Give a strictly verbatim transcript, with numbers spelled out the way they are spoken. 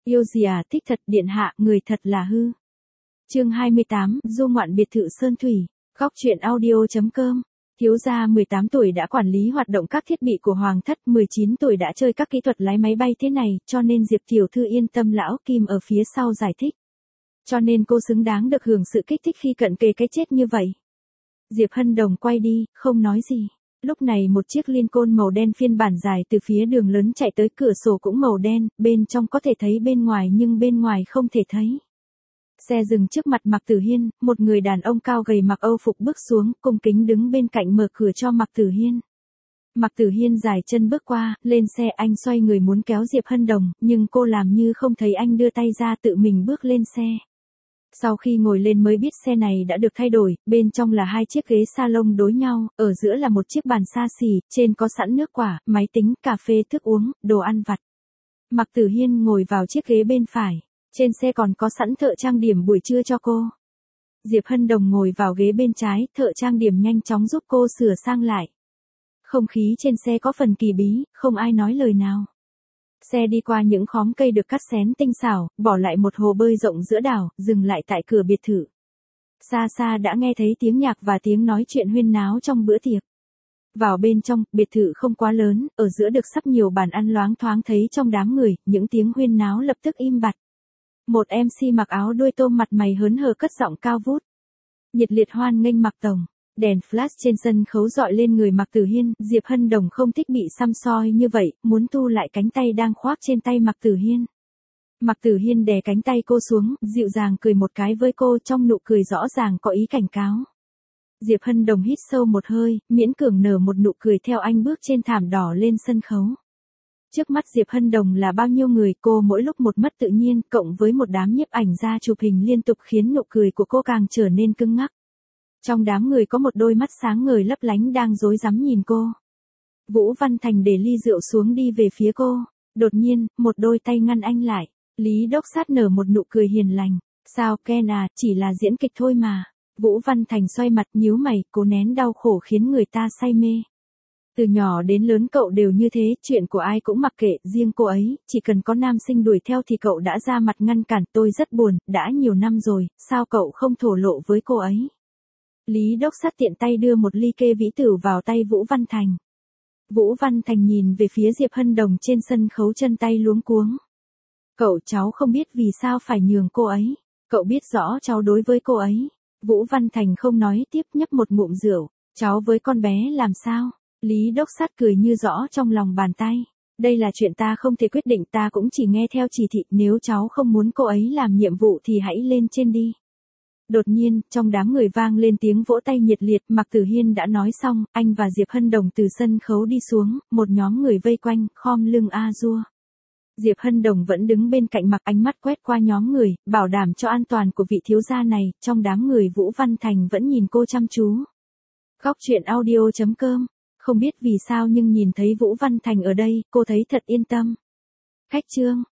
Yêu gì à, thích thật, điện hạ, người thật là hư. Chương hai mươi tám, du ngoạn biệt thự Sơn Thủy. Góc truyện audio.com. Thiếu gia mười tám tuổi đã quản lý hoạt động các thiết bị của hoàng thất, mười chín tuổi đã chơi các kỹ thuật lái máy bay thế này, cho nên Diệp tiểu thư yên tâm, lão Kim ở phía sau giải thích. Cho nên cô xứng đáng được hưởng sự kích thích khi cận kề cái chết như vậy. Diệp Hân Đồng quay đi, không nói gì. Lúc này một chiếc Lincoln màu đen phiên bản dài từ phía đường lớn chạy tới, cửa sổ cũng màu đen, bên trong có thể thấy bên ngoài nhưng bên ngoài không thể thấy. Xe dừng trước mặt Mạc Tử Hiên, một người đàn ông cao gầy mặc Âu phục bước xuống, cung kính đứng bên cạnh mở cửa cho Mạc Tử Hiên. Mạc Tử Hiên dài chân bước qua, lên xe, anh xoay người muốn kéo Diệp Hân Đồng, nhưng cô làm như không thấy anh đưa tay ra, tự mình bước lên xe. Sau khi ngồi lên mới biết xe này đã được thay đổi, bên trong là hai chiếc ghế salon đối nhau, ở giữa là một chiếc bàn xa xỉ, trên có sẵn nước quả, máy tính, cà phê, thức uống, đồ ăn vặt. Mạc Tử Hiên ngồi vào chiếc ghế bên phải, trên xe còn có sẵn thợ trang điểm buổi trưa cho cô. Diệp Hân Đồng ngồi vào ghế bên trái, thợ trang điểm nhanh chóng giúp cô sửa sang lại. Không khí trên xe có phần kỳ bí, không ai nói lời nào. Xe đi qua những khóm cây được cắt xén tinh xảo, bỏ lại một hồ bơi rộng giữa đảo, dừng lại tại cửa biệt thự. Xa xa đã nghe thấy tiếng nhạc và tiếng nói chuyện huyên náo trong bữa tiệc. Vào bên trong, biệt thự không quá lớn, ở giữa được sắp nhiều bàn ăn, loáng thoáng thấy trong đám người, những tiếng huyên náo lập tức im bặt. Một em xê mặc áo đuôi tôm mặt mày hớn hở cất giọng cao vút. Nhiệt liệt hoan nghênh Mạc tổng. Đèn flash trên sân khấu dọi lên người Mạc Tử Hiên, Diệp Hân Đồng không thích bị săm soi như vậy, muốn thu lại cánh tay đang khoác trên tay Mạc Tử Hiên. Mạc Tử Hiên đè cánh tay cô xuống, dịu dàng cười một cái với cô, trong nụ cười rõ ràng có ý cảnh cáo. Diệp Hân Đồng hít sâu một hơi, miễn cưỡng nở một nụ cười theo anh bước trên thảm đỏ lên sân khấu. Trước mắt Diệp Hân Đồng là bao nhiêu người, cô mỗi lúc một mất tự nhiên, cộng với một đám nhiếp ảnh gia chụp hình liên tục khiến nụ cười của cô càng trở nên cứng ngắc. Trong đám người có một đôi mắt sáng ngời lấp lánh đang rối rắm nhìn cô. Vũ Văn Thành để ly rượu xuống đi về phía cô. Đột nhiên, một đôi tay ngăn anh lại. Lý Đốc Sát nở một nụ cười hiền lành. Sao Ken à, chỉ là diễn kịch thôi mà. Vũ Văn Thành xoay mặt nhíu mày, cố nén đau khổ khiến người ta say mê. Từ nhỏ đến lớn cậu đều như thế, chuyện của ai cũng mặc kệ, riêng cô ấy, chỉ cần có nam sinh đuổi theo thì cậu đã ra mặt ngăn cản. Tôi rất buồn, đã nhiều năm rồi, sao cậu không thổ lộ với cô ấy? Lý Đốc Sát tiện tay đưa một ly kê vĩ tử vào tay Vũ Văn Thành. Vũ Văn Thành nhìn về phía Diệp Hân Đồng trên sân khấu, chân tay luống cuống. Cậu, cháu không biết vì sao phải nhường cô ấy. Cậu biết rõ cháu đối với cô ấy. Vũ Văn Thành không nói tiếp, nhấp một ngụm rượu. Cháu với con bé làm sao? Lý Đốc Sát cười như rõ trong lòng bàn tay. Đây là chuyện ta không thể quyết định, ta cũng chỉ nghe theo chỉ thị, nếu cháu không muốn cô ấy làm nhiệm vụ thì hãy lên trên đi. Đột nhiên, trong đám người vang lên tiếng vỗ tay nhiệt liệt, Mạc Tử Hiên đã nói xong, anh và Diệp Hân Đồng từ sân khấu đi xuống, một nhóm người vây quanh, khom lưng a dua. Diệp Hân Đồng vẫn đứng bên cạnh Mạc, ánh mắt quét qua nhóm người, bảo đảm cho an toàn của vị thiếu gia này, trong đám người Vũ Văn Thành vẫn nhìn cô chăm chú. Góc truyện audio.com. Không biết vì sao nhưng nhìn thấy Vũ Văn Thành ở đây, cô thấy thật yên tâm. Khách trương.